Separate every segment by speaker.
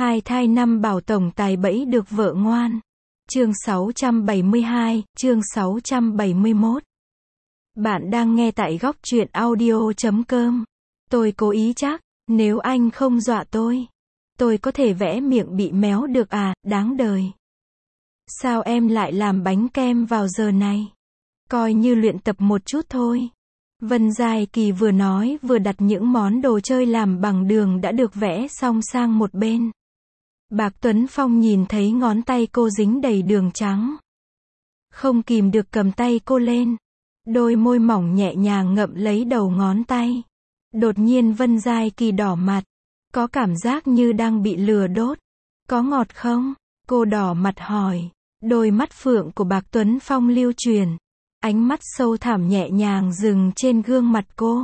Speaker 1: Hai thai năm bảo tổng tài bẫy được vợ ngoan. Chương 672, chương 671. Bạn đang nghe tại góc truyện audio.com. Tôi cố ý chắc, nếu anh không dọa tôi có thể vẽ miệng bị méo được à, đáng đời. Sao em lại làm bánh kem vào giờ này? Coi như luyện tập một chút thôi. Vân Giai Kỳ vừa nói vừa đặt những món đồ chơi làm bằng đường đã được vẽ xong sang một bên. Bạc Tuấn Phong nhìn thấy ngón tay cô dính đầy đường trắng. Không kìm được cầm tay cô lên. Đôi môi mỏng nhẹ nhàng ngậm lấy đầu ngón tay. Đột nhiên Vân Giai Kỳ đỏ mặt. Có cảm giác như đang bị lừa đốt. Có ngọt không? Cô đỏ mặt hỏi. Đôi mắt phượng của Bạc Tuấn Phong lưu truyền. Ánh mắt sâu thẳm nhẹ nhàng dừng trên gương mặt cô.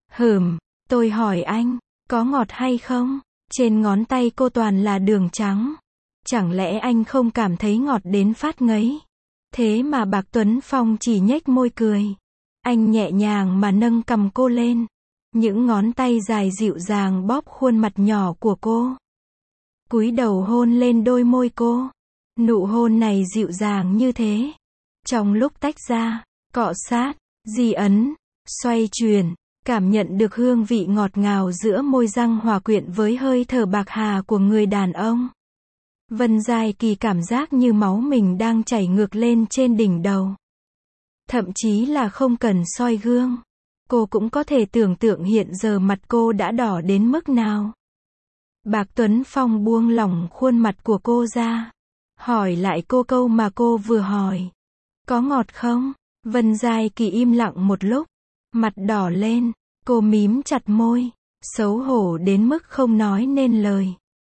Speaker 1: Tôi hỏi anh, có ngọt hay không? Trên ngón tay cô toàn là đường trắng. Chẳng lẽ anh không cảm thấy ngọt đến phát ngấy? Thế mà Bạc Tuấn Phong chỉ nhếch môi cười. Anh nhẹ nhàng mà nâng cằm cô lên. Những ngón tay dài dịu dàng bóp khuôn mặt nhỏ của cô. Cúi đầu hôn lên đôi môi cô. Nụ hôn này dịu dàng như thế. Trong lúc tách ra, cọ sát, di ấn, xoay chuyển, cảm nhận được hương vị ngọt ngào giữa môi răng hòa quyện với hơi thở bạc hà của người đàn ông. Vân Giai Kỳ cảm giác như máu mình đang chảy ngược lên trên đỉnh đầu. Thậm chí là không cần soi gương. Cô cũng có thể tưởng tượng hiện giờ mặt cô đã đỏ đến mức nào. Bạc Tuấn Phong buông lỏng khuôn mặt của cô ra. Hỏi lại cô câu mà cô vừa hỏi. Có ngọt không? Vân Giai Kỳ im lặng một lúc. Mặt đỏ lên. Cô mím chặt môi. Xấu hổ đến mức không nói nên lời.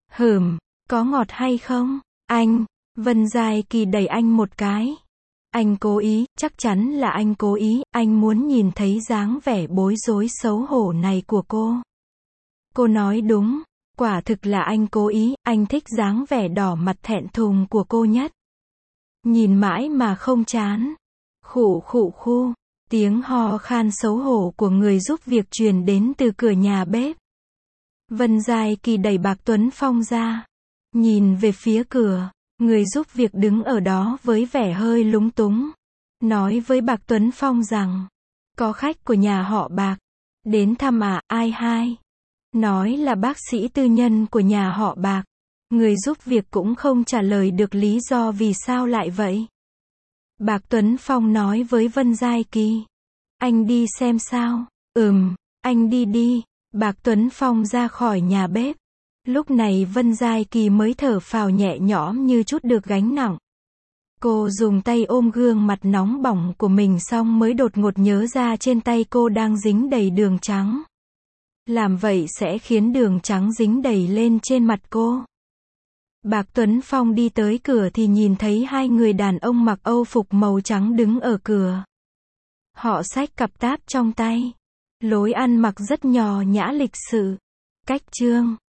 Speaker 1: Có ngọt hay không? Anh. Vân Giai Kỳ đẩy anh một cái. Anh cố ý, chắc chắn là anh cố ý. Anh muốn nhìn thấy dáng vẻ bối rối xấu hổ này của cô. Cô nói đúng. Quả thực là anh cố ý. Anh thích dáng vẻ đỏ mặt thẹn thùng của cô nhất. Nhìn mãi mà không chán. Khụ khụ khu. Tiếng ho khan xấu hổ của người giúp việc truyền đến từ cửa nhà bếp. Vân Giai Kỳ đẩy Bạc Tuấn Phong ra. Nhìn về phía cửa. Người giúp việc đứng ở đó với vẻ hơi lúng túng. Nói với Bạc Tuấn Phong rằng. Có khách của nhà họ Bạc. Đến thăm à, ai hai? Nói là bác sĩ tư nhân của nhà họ Bạc. Người giúp việc cũng không trả lời được lý do vì sao lại vậy. Bạc Tuấn Phong nói với Vân Giai Kỳ. Anh đi xem sao? Anh đi. Bạc Tuấn Phong ra khỏi nhà bếp. Lúc này Vân Giai Kỳ mới thở phào nhẹ nhõm như chút được gánh nặng. Cô dùng tay ôm gương mặt nóng bỏng của mình xong mới đột ngột nhớ ra trên tay cô đang dính đầy đường trắng. Làm vậy sẽ khiến đường trắng dính đầy lên trên mặt cô. Bạc Tuấn Phong đi tới cửa thì nhìn thấy hai người đàn ông mặc âu phục màu trắng đứng ở cửa. Họ xách cặp táp trong tay. Lối ăn mặc rất nhò nhã lịch sự. Cách trương.